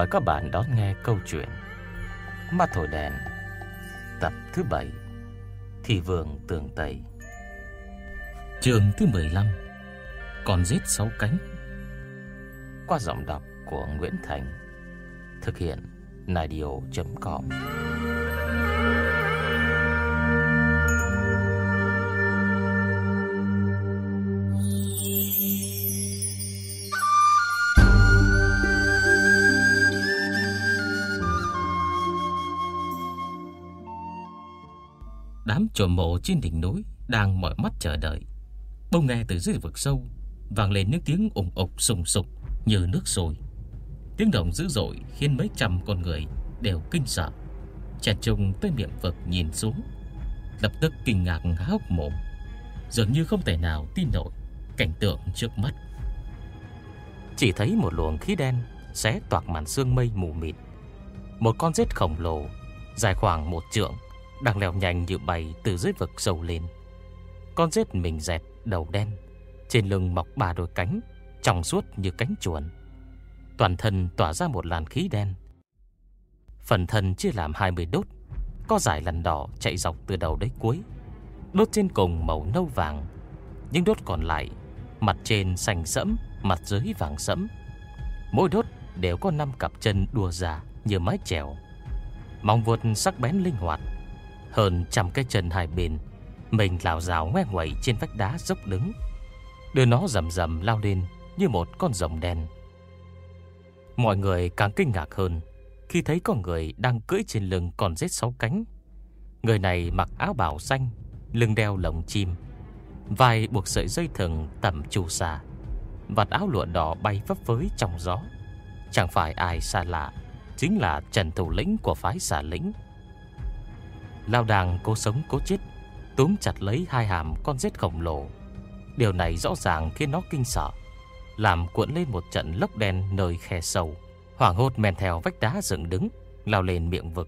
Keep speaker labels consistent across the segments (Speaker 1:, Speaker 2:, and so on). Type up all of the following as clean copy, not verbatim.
Speaker 1: mời các bạn đón nghe câu chuyện Mắt thổi đèn tập thứ 7, Thị Vương Tường Tây. Chương thứ 15, Con rết 6 cánh. Qua giọng đọc của Nguyễn Thành. Thực hiện Nadio.com. Đám trộm mộ trên đỉnh núi đang mỏi mắt chờ đợi. Bỗng nghe từ dưới vực sâu vang lên những tiếng ùng ục sùng sục như nước sôi. Tiếng động dữ dội khiến mấy trăm con người đều kinh sợ, chèn trùng tới miệng vực nhìn xuống, lập tức kinh ngạc há hốc mồm, dường như không thể nào tin nổi cảnh tượng trước mắt. Chỉ thấy một luồng khí đen xé toạc màn sương mây mù mịt. Một con rết khổng lồ dài khoảng 1 trượng đang leo nhanh như bay từ dưới vực sâu lên. Con rết mình dẹt, đầu đen, trên lưng mọc 3 đôi cánh trong suốt như cánh chuồn. Toàn thân tỏa ra một làn khí đen. Phần thân chia làm 20 đốt, có dải lằn đỏ chạy dọc từ đầu đến cuối. Đốt trên cùng màu nâu vàng, những đốt còn lại mặt trên xanh sẫm, mặt dưới vàng sẫm. Mỗi đốt đều có 5 cặp chân đua ra như mái chèo, móng vuốt sắc bén linh hoạt. Hơn 100 cái chân hai bên mình lảo đảo ngoe nguậy trên vách đá dốc đứng, đưa nó rầm rầm lao lên như một con rồng đen. Mọi người càng kinh ngạc hơn khi thấy có người đang cưỡi trên lưng con rết 6 cánh. Người này mặc áo bào xanh, lưng đeo lồng chim, vai buộc sợi dây thừng tầm chu sa, vạt áo lụa đỏ bay phấp phới trong gió. Chẳng phải ai xa lạ, chính là Trần thủ lĩnh của phái Xà Lĩnh. Lão đang cố sống cố chết túm chặt lấy 2 hàm con rết khổng lồ. Điều này rõ ràng khiến nó kinh sợ, làm cuộn lên một trận lốc đen nơi khe sâu, hoảng hốt men theo vách đá dựng đứng, lao lên miệng vực.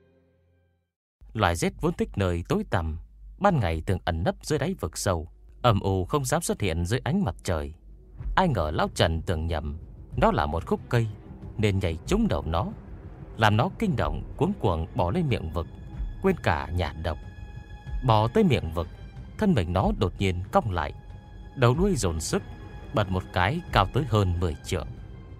Speaker 1: Loài rết vốn thích nơi tối tăm, ban ngày thường ẩn nấp dưới đáy vực sâu, âm u không dám xuất hiện dưới ánh mặt trời. Ai ngờ lão Trần tưởng nhầm nó là một khúc cây nên nhảy trúng đầu nó, làm nó kinh động cuống cuồng bỏ lên miệng vực, quên cả nhả độc. Bò tới miệng vực, thân mình nó đột nhiên cong lại, đầu đuôi dồn sức bật một cái cao tới hơn 10 trượng.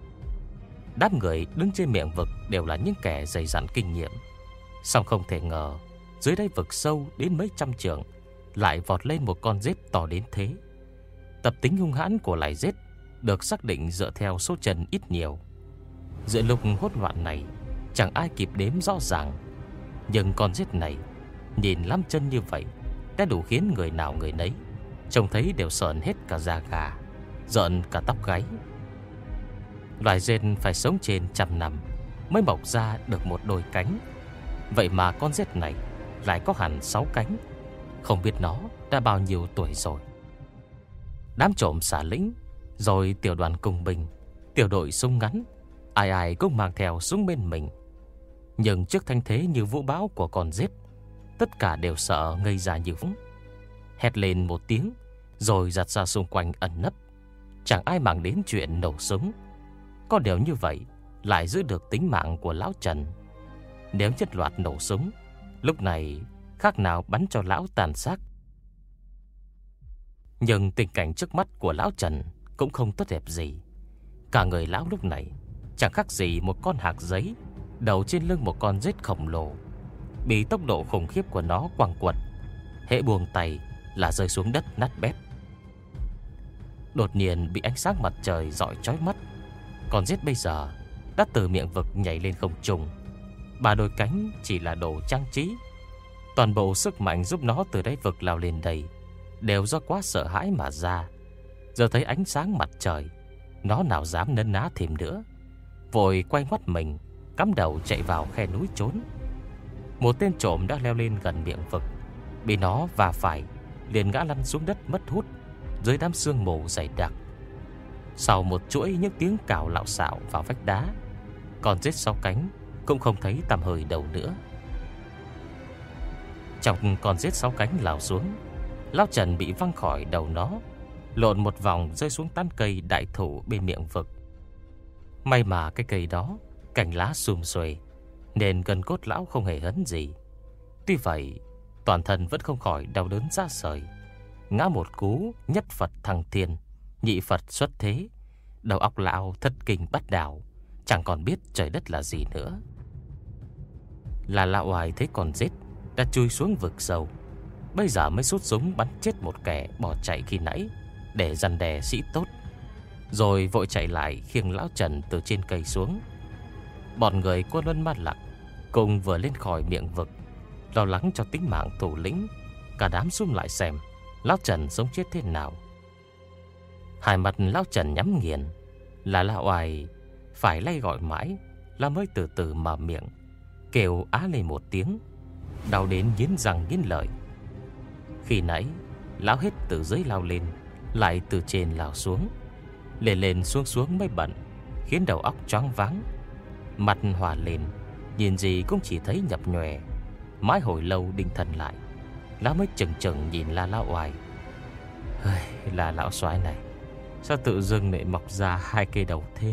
Speaker 1: Đám người đứng trên miệng vực đều là những kẻ dày dặn kinh nghiệm, song không thể ngờ dưới đáy vực sâu đến mấy trăm trượng lại vọt lên một con rết to đến thế. Tập tính hung hãn của loài rết được xác định dựa theo số chân ít nhiều. Giữa lúc hỗn loạn này, chẳng ai kịp đếm rõ ràng, nhưng con rết này nhìn 5 chân như vậy đã đủ khiến người nào người nấy trông thấy đều sởn hết cả da gà, rợn cả tóc gáy. Loài rết phải sống trên 100 năm mới mọc ra được một đôi cánh, vậy mà con rết này lại có hẳn 6 cánh. Không biết nó đã bao nhiêu tuổi rồi. Đám trộm Xà Lĩnh, rồi tiểu đoàn cung binh, tiểu đội súng ngắn, ai ai cũng mang theo súng bên mình. Nhưng trước thanh thế như vũ bão của con rết, tất cả đều sợ ngây ra như phóng. Hét lên một tiếng rồi giật ra xung quanh ẩn nấp. Chẳng ai màng đến chuyện nổ súng. Có điều như vậy lại giữ được tính mạng của lão Trần. Nếu nhất loạt nổ súng, lúc này khác nào bắn cho lão tàn xác. Nhưng tình cảnh trước mắt của lão Trần cũng không tốt đẹp gì. Cả người lão lúc này chẳng khác gì một con hạc giấy đầu trên lưng một con rết khổng lồ, bị tốc độ khủng khiếp của nó quăng quật, hễ buông tay là rơi xuống đất nát bét. Đột nhiên bị ánh sáng mặt trời rọi chói mắt, con rết bây giờ đã từ miệng vực nhảy lên không trung. 3 đôi cánh chỉ là đồ trang trí, toàn bộ sức mạnh giúp nó từ đáy vực lao lên đây đều do quá sợ hãi mà ra. Giờ thấy ánh sáng mặt trời, nó nào dám nấn ná thêm nữa, vội quay ngoắt mình, cắm đầu chạy vào khe núi trốn. Một tên trộm đã leo lên gần miệng vực, bị nó va phải, liền ngã lăn xuống đất mất hút dưới đám sương mù dày đặc. Sau một chuỗi những tiếng cào lạo xạo vào vách đá, con rết 6 cánh cũng không thấy tăm hơi đâu nữa. Trong con rết 6 cánh lao xuống, lão Trần bị văng khỏi đầu nó, lộn một vòng rơi xuống tán cây đại thụ bên miệng vực. May mà cái cây đó Cành lá sum xuê nên gần cốt lão không hề hấn gì. Tuy vậy toàn thân vẫn không khỏi đau đớn rã rời. Ngã một cú nhất Phật thăng thiên, nhị Phật xuất thế. Đầu óc lão thất kinh bát đảo, chẳng còn biết trời đất là gì nữa. Là lão oai thấy con rết đã chui xuống vực sâu, bây giờ mới sút súng bắn chết một kẻ bỏ chạy khi nãy để răn đe sĩ tốt, rồi vội chạy lại khiêng lão Trần từ trên cây xuống. Bọn người Quân Luân Ma Lặc cùng vừa lên khỏi miệng vực, lo lắng cho tính mạng thủ lĩnh, cả đám sum lại xem lão Trần sống chết thế nào. Hai mặt lão Trần nhắm nghiền, là lão oai phải lay gọi mãi là mới từ từ mở miệng, kêu á lên một tiếng, đau đến nghiến răng nghiến lợi. Khi nãy lão hết từ dưới lao lên, lại từ trên lao xuống, lên lên xuống xuống mới bận, khiến đầu óc choáng váng. Mặt hòa lên, nhìn gì cũng chỉ thấy nhập nhòe. Mãi hồi lâu định thần lại, lão mới chừng chừng nhìn La lão oai. Là lão soái này, sao tự dưng lại mọc ra hai cây đầu thế?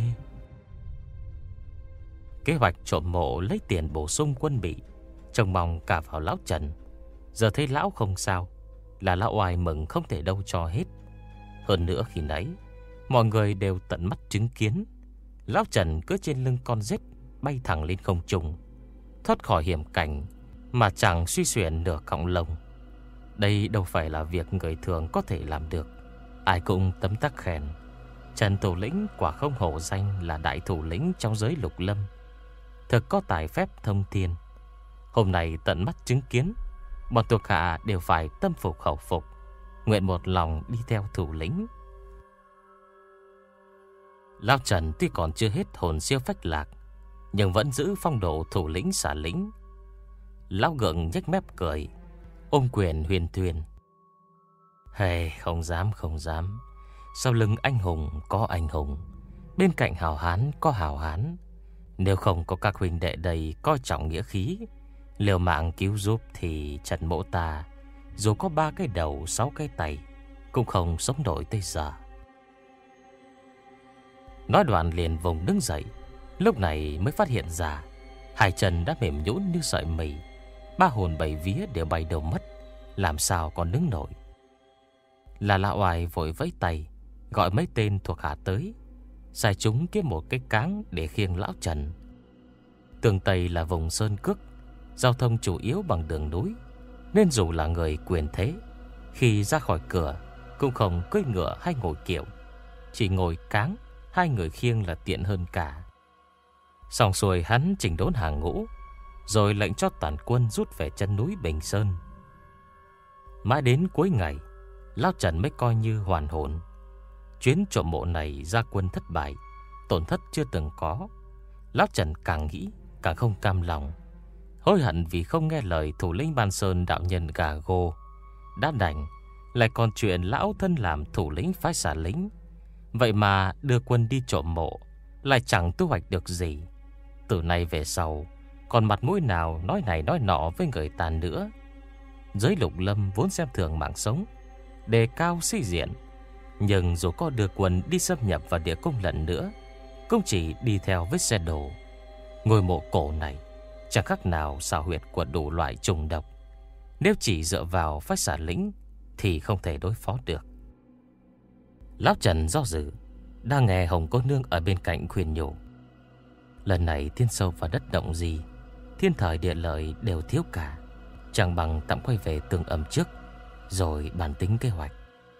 Speaker 1: Kế hoạch trộm mộ lấy tiền bổ sung quân bị trông mong cả vào lão Trần. Giờ thấy lão không sao, là lão oai mừng không thể đâu cho hết. Hơn nữa khi nãy mọi người đều tận mắt chứng kiến lão Trần cứ trên lưng con rết bay thẳng lên không trung, thoát khỏi hiểm cảnh mà chẳng suy xuyển nửa cọng lông. Đây đâu phải là việc người thường có thể làm được. Ai cũng tấm tắc khen Trần thủ lĩnh quả không hổ danh là đại thủ lĩnh trong giới lục lâm, thực có tài phép thông thiên. Hôm nay tận mắt chứng kiến, bọn thuộc hạ đều phải tâm phục khẩu phục, nguyện một lòng đi theo thủ lĩnh. Lão Trần tuy còn chưa hết hồn siêu phách lạc, nhưng vẫn giữ phong độ thủ lĩnh xả lính. Lão gượng nhếch mép cười, ôm quyền huyền thuyền. Không dám, không dám. Sau lưng anh hùng có anh hùng, bên cạnh hào hán có hào hán. Nếu không có các huynh đệ đây coi trọng nghĩa khí, liều mạng cứu giúp, thì Trần mỗ ta dù có 3 cái đầu 6 cái tay cũng không sống nổi tới giờ. Nói đoạn liền vùng đứng dậy. Lúc này mới phát hiện ra hai chân đã mềm nhũn như sợi mì, 3 hồn 7 vía đều bay đầu mất, làm sao còn đứng nổi. Là lão oai vội vẫy tay gọi mấy tên thuộc hạ tới, sai chúng kiếm một cái cáng để khiêng lão Trần. Tường Tây là vùng sơn cước, giao thông chủ yếu bằng đường núi, nên dù là người quyền thế, khi ra khỏi cửa cũng không cưỡi ngựa hay ngồi kiệu, chỉ ngồi cáng, hai người khiêng là tiện hơn cả. Xong xuôi hắn chỉnh đốn hàng ngũ, rồi lệnh cho toàn quân rút về chân núi Bình Sơn. Mãi đến cuối ngày, lão Trần mới coi như hoàn hồn. Chuyến trộm mộ này ra quân thất bại, tổn thất chưa từng có. Lão Trần càng nghĩ càng không cam lòng, hối hận vì không nghe lời thủ lĩnh Ban Sơn đạo nhân gà gô. Đã đành lại còn chuyện lão thân làm thủ lĩnh phái xả lính, vậy mà đưa quân đi trộm mộ lại chẳng thu hoạch được gì. Từ nay về sau còn mặt mũi nào nói này nói nọ với người ta nữa. Giới lục lâm vốn xem thường mạng sống, đề cao sĩ diện, nhưng dù có đưa quân đi xâm nhập vào địa cung lần nữa, cũng chỉ đi theo vết xe đổ. Ngôi mộ cổ này chẳng khác nào xào huyệt của đủ loại trùng độc, nếu chỉ dựa vào phái xả lính thì không thể đối phó được. Lão Trần do dự, đang nghe Hồng cô nương ở bên cạnh khuyên nhủ. Lần này thiên sâu vào đất động gì, thiên thời địa lợi đều thiếu cả, chẳng bằng tạm quay về Tương Âm trước, rồi bàn tính kế hoạch.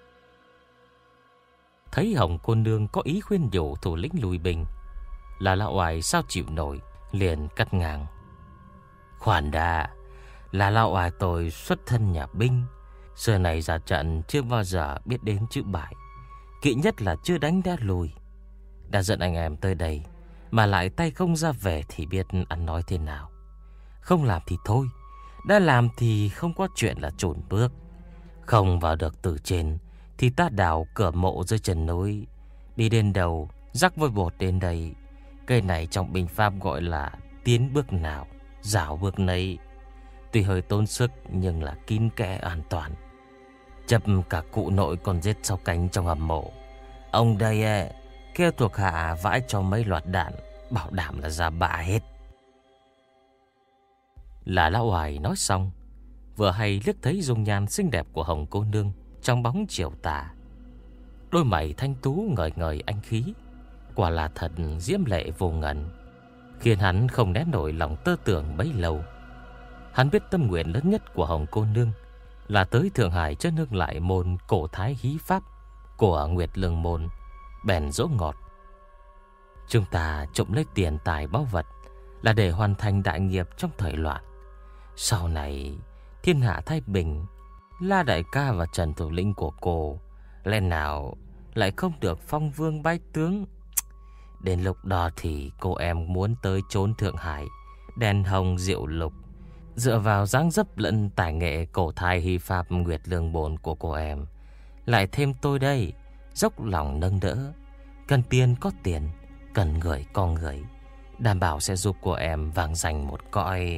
Speaker 1: Thấy Hồng cô nương có ý khuyên nhủ thủ lĩnh lùi binh, là lão oai sao chịu nổi, liền cắt ngang. Khoan đã, là lão oai tôi xuất thân nhà binh, xưa này ra trận chưa bao giờ biết đến chữ bại, kỵ nhất là chưa đánh đã lùi. Đã dẫn anh em tới đây mà lại tay không ra về thì biết ăn nói thế nào. Không làm thì thôi, đã làm thì không có chuyện là chùn bước. Không vào được từ trên thì ta đào cửa mộ dưới chân núi, đi đến đầu rắc vôi bột đến đây. Cây này trong binh pháp gọi là tiến bước nào dạo bước nấy. Tuy hơi tốn sức nhưng là kín kẽ an toàn. Chập cả cụ nội còn giết sau cánh trong hầm mộ. Ông đây kêu thuộc hạ vãi cho mấy loạt đạn
Speaker 2: bảo đảm là ra bạ hết. Là Lão Oải nói xong, vừa hay liếc thấy dung nhan xinh đẹp của Hồng cô nương trong bóng chiều tà. Đôi mày thanh tú ngời ngời anh khí, quả là thật diễm lệ vô ngần, khiến hắn không né nổi lòng tơ tưởng bấy lâu. Hắn biết tâm nguyện lớn nhất của Hồng cô nương là tới Thượng Hải cho nương lại môn cổ thái hí pháp của Nguyệt Lương môn, bèn dỗ ngọt: chúng ta trộm lấy tiền tài báu vật là để hoàn thành đại nghiệp trong thời loạn. Sau này thiên hạ thái bình, La đại ca và Trần thủ lĩnh của cô lẽ nào lại không được phong vương bái tướng. Đến lúc đó thì cô em muốn tới chốn Thượng Hải đèn hồng diệu lục, dựa vào dáng dấp lẫn tài nghệ cổ thái hy pháp Nguyệt Lương bồn của cô em, lại thêm tôi đây dốc lòng nâng đỡ. Cần tiền có tiền, cần người có người, đảm bảo sẽ giúp cô em vang danh một cõi.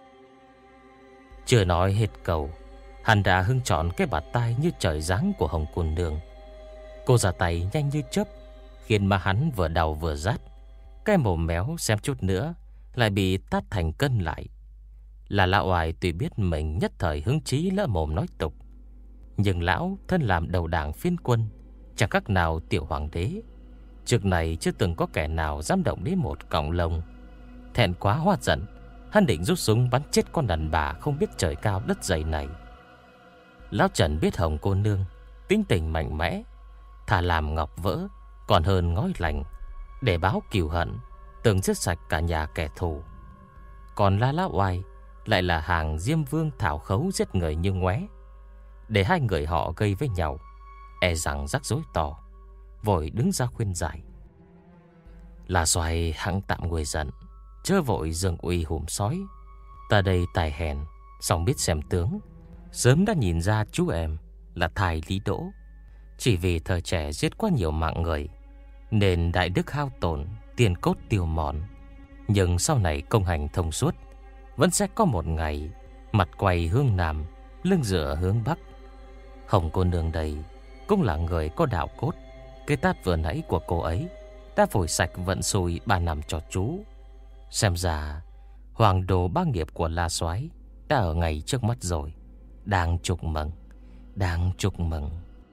Speaker 2: Chưa nói hết câu, hắn đã hưng trọn cái bạt tai như trời giáng của Hồng cô nương. Cô ra tay nhanh như chớp, khiến mà hắn vừa đau vừa rát. Cái mồm méo xem chút nữa lại bị tát thành cân lại. Là Lão Oải tuy biết mình nhất thời hứng chí lỡ mồm nói tục, nhưng lão thân làm đầu đảng phiên quân, chẳng khác nào tiểu hoàng đế. Trước này chưa từng có kẻ nào dám động đến một cọng lông. Thẹn quá hóa giận, hắn định rút súng bắn chết con đàn bà không biết trời cao đất dày này. Lão Trần biết Hồng cô nương tính tình mạnh mẽ, thà làm ngọc vỡ còn hơn ngói lành, để báo cừu hận, từng giết sạch cả nhà kẻ thù. Còn La Lão Oai lại là hàng Diêm Vương thảo khấu giết người như ngoé. Để hai người họ gây với nhau, e rằng rắc rối to, vội đứng ra khuyên giải: là Xoài hẵng tạm nguôi giận, chớ vội dâng uy hùm sói. Ta đây tài hèn, song biết xem tướng, sớm đã nhìn ra chú em là thai Lý Đỗ. Chỉ vì thời trẻ giết quá nhiều mạng người, nên đại đức hao tổn, tiền cốt tiêu mòn. Nhưng sau này công hành thông suốt, vẫn sẽ có một ngày mặt quay hướng Nam, lưng dựa hướng Bắc. Hồng cô nương đây cũng là người có đạo cốt. Cái tát vừa nãy của cô ấy đã phổi sạch vận xui 3 năm cho chú. Xem ra hoàng đồ bá nghiệp của La Soái đã ở ngay trước mắt rồi. Đang chúc mừng, đang chúc mừng.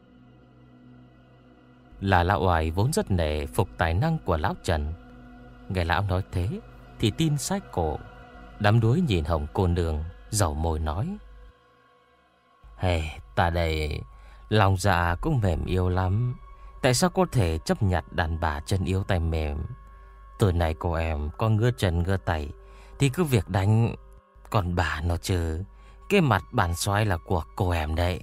Speaker 2: Là Lão Oải vốn rất nể phục tài năng của Lão Trần. Nghe lão nói thế thì tin sai cổ, đắm đuối nhìn Hồng cô nương, dầu môi nói: ta đây lòng dạ cũng mềm yếu lắm. Tại sao có thể chấp nhặt đàn bà chân yếu tay mềm? Tối nay cô em có ngứa chân ngứa tay thì cứ việc đánh. Còn bà nó chứ, cái mặt bản soái là của cô em đấy.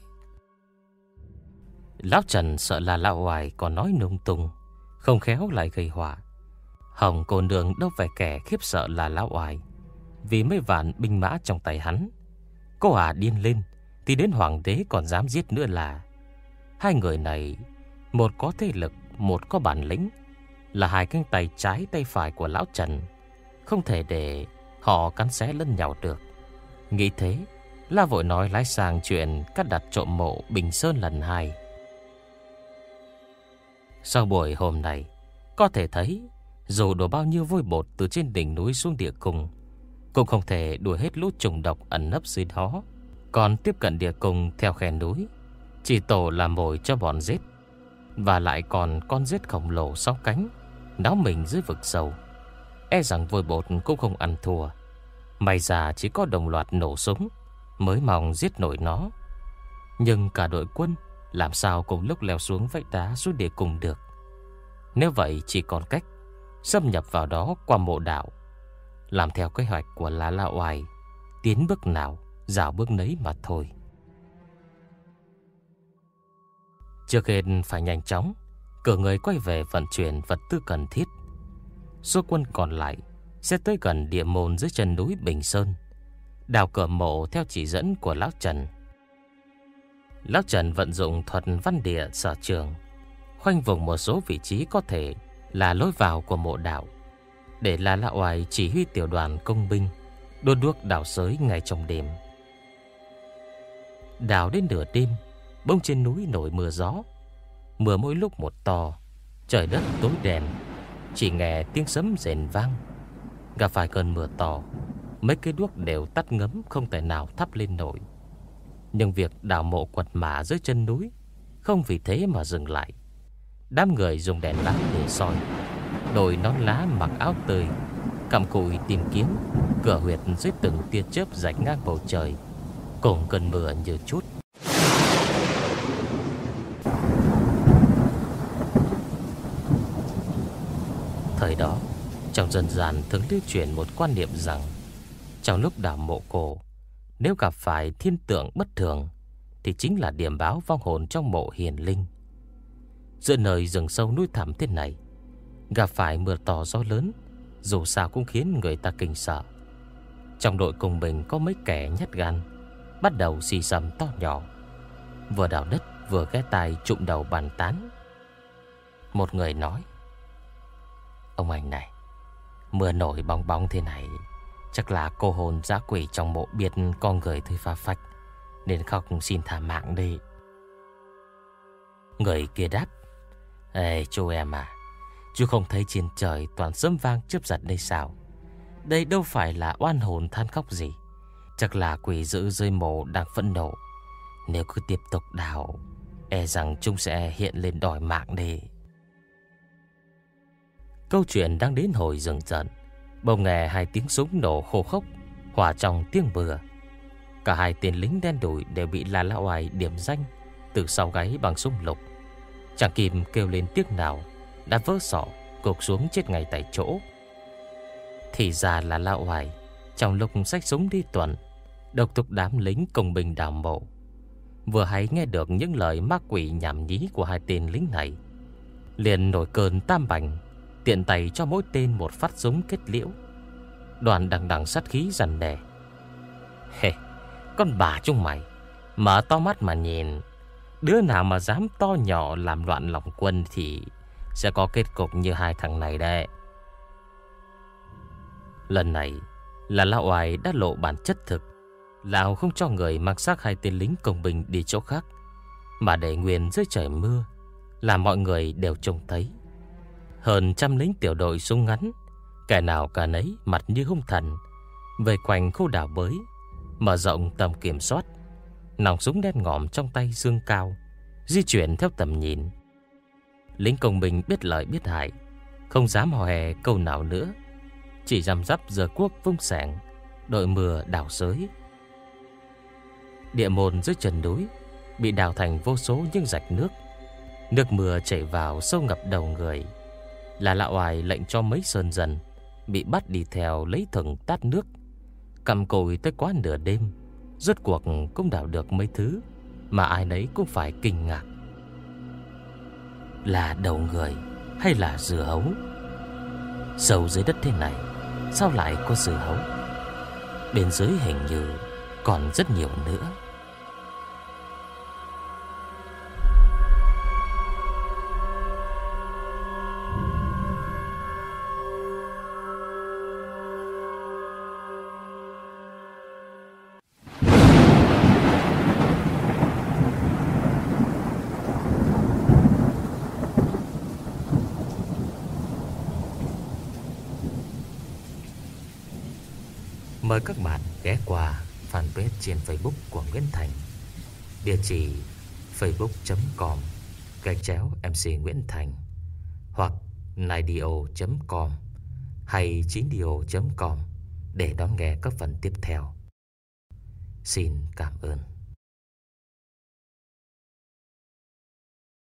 Speaker 2: Lão Trần sợ là Lão Oải còn nói lung tung, không khéo lại gây họa. Hồng cô nương đâu phải kẻ khiếp sợ là Lão Oải, vì mấy vạn binh mã trong tay hắn. Cô điên lên thì đến hoàng đế còn dám giết nữa là. Hai người này, một có thế lực, một có bản lĩnh, là hai cánh tay trái tay phải của Lão Trần, không thể để họ cắn xé lẫn nhau được. Nghĩ thế, La vội nói lái sang chuyện cắt đặt trộm mộ Bình Sơn lần 2. Sau buổi hôm nay, có thể thấy dù đổ bao nhiêu vôi bột từ trên đỉnh núi xuống địa cung, cũng không thể đuổi hết lũ trùng độc ẩn nấp dưới đó. Còn tiếp cận địa cung theo khe núi, chỉ tổ làm mồi cho bọn rết. Và lại còn con rết khổng lồ 6 cánh náo mình dưới vực sâu, e rằng vôi bột cũng không ăn thua. May ra chỉ có đồng loạt nổ súng mới mong giết nổi nó. Nhưng cả đội quân làm sao cùng lúc leo xuống vách đá xuống địa cung được. Nếu vậy chỉ còn cách xâm nhập vào đó qua mộ đạo, làm theo kế hoạch của La Lão Oải, tiến bước nào dạo bước nấy mà thôi. Trước hết phải nhanh chóng cử người quay về vận chuyển vật tư cần thiết. Số quân còn lại sẽ tới gần địa môn dưới chân núi Bình Sơn, đào cửa mộ theo chỉ dẫn của Lão Trần. Lão Trần vận dụng thuật văn địa sở trường, khoanh vùng một số vị trí có thể là lối vào của mộ đạo, để La Lão Oải chỉ huy tiểu đoàn công binh đốt đuốc đào xới ngay trong đêm. Đào đến nửa đêm, bỗng trên núi nổi mưa gió. Mưa mỗi lúc một to, trời đất tối đen. chỉ nghe tiếng sấm rền vang. Gặp phải cơn mưa to, mấy cây đuốc đều tắt ngấm, không thể nào thắp lên nổi. Nhưng việc đào mộ quật mả dưới chân núi không vì thế mà dừng lại. Đám người dùng đèn bão để soi, đội nón lá mặc áo tơi, cặm cụi tìm kiếm cửa huyệt dưới từng tia chớp rạch ngang bầu trời, cùng cơn mưa như chút. Thời đó, trong dân gian thường lưu truyền một quan niệm rằng trong lúc đào mộ cổ, nếu gặp phải thiên tượng bất thường thì chính là điểm báo vong hồn trong mộ hiền linh. Giữa nơi rừng sâu núi thẳm thế này, gặp phải mưa to gió lớn dù sao cũng khiến người ta kinh sợ. Trong đội cùng mình có mấy kẻ nhát gan, bắt đầu xì xầm to nhỏ, vừa đào đất vừa ghé tai trụm đầu bàn tán. Một người nói: "Ông anh này, mưa nổi bong bóng thế này, chắc là cô hồn dã quỷ trong mộ biết con người thôi pha phách, nên khóc xin thả mạng đi." Người kia đáp: "Ê chú em à, chú không thấy trên trời toàn sấm vang chớp giật đây sao? Đây đâu phải là oan hồn than khóc gì, chắc là quỷ dữ dưới mộ đang phẫn nộ. Nếu cứ tiếp tục đào, e rằng chúng sẽ hiện lên đòi mạng đi." Câu chuyện đang đến hồi dừng dần, bỗng nghe hai tiếng súng nổ khô khốc hòa trong tiếng mưa. Cả hai tên lính đen đủi đều bị La Lão Oai điểm danh từ sau gáy bằng súng lục. Chàng kìm kêu lên tiếng nào đã vỡ sọ, gục xuống chết ngay tại chỗ. Thì ra là Lão Oai trong lúc xách súng đi tuần, độc tục đám lính công binh đào mộ, vừa hay nghe được những lời ma quỷ nhảm nhí của hai tên lính này, liền nổi cơn tam bành, tiện tay cho mỗi tên một phát súng kết liễu. Đoàn đằng đằng sát khí rằn đè: "Hê, con bà chúng mày, mở to mắt mà nhìn, đứa nào mà dám to nhỏ làm loạn lòng quân thì sẽ có kết cục như hai thằng này đấy." Lần này là Lão Oai đã lộ bản chất thực. Lão không cho người mang xác hai tên lính công binh đi chỗ khác, mà để nguyên dưới trời mưa, làm mọi người đều trông thấy. Hơn trăm lính tiểu đội súng ngắn, kẻ nào cả nấy mặt như hung thần, vây quanh khu đảo bới, mở rộng tầm kiểm soát. Nòng súng đen ngòm trong tay dương cao, di chuyển theo tầm nhìn. Lính công binh biết lợi biết hại, không dám hò hè câu nào nữa, chỉ răm rắp giơ cuốc vung xẻng, đội mưa đào xới. Địa môn dưới chân núi bị đào thành vô số những rạch nước. Nước mưa chảy vào sâu ngập đầu người. Là Lão Oai lệnh cho mấy sơn dân bị bắt đi theo lấy thừng tát nước, cầm còi tới quá nửa đêm, rốt cuộc cũng đào được mấy thứ mà ai nấy cũng phải kinh ngạc. Là đầu người hay là dưa hấu? Sâu dưới đất thế này sao lại có dưa hấu? Bên dưới hình như còn rất nhiều nữa. Mời các bạn ghé qua fanpage trên Facebook của Nguyễn Thành, địa chỉ facebook.com/MC Nguyễn Thành, hoặc naidio.com hay 9dio.com để đón nghe các phần tiếp theo. Xin cảm ơn.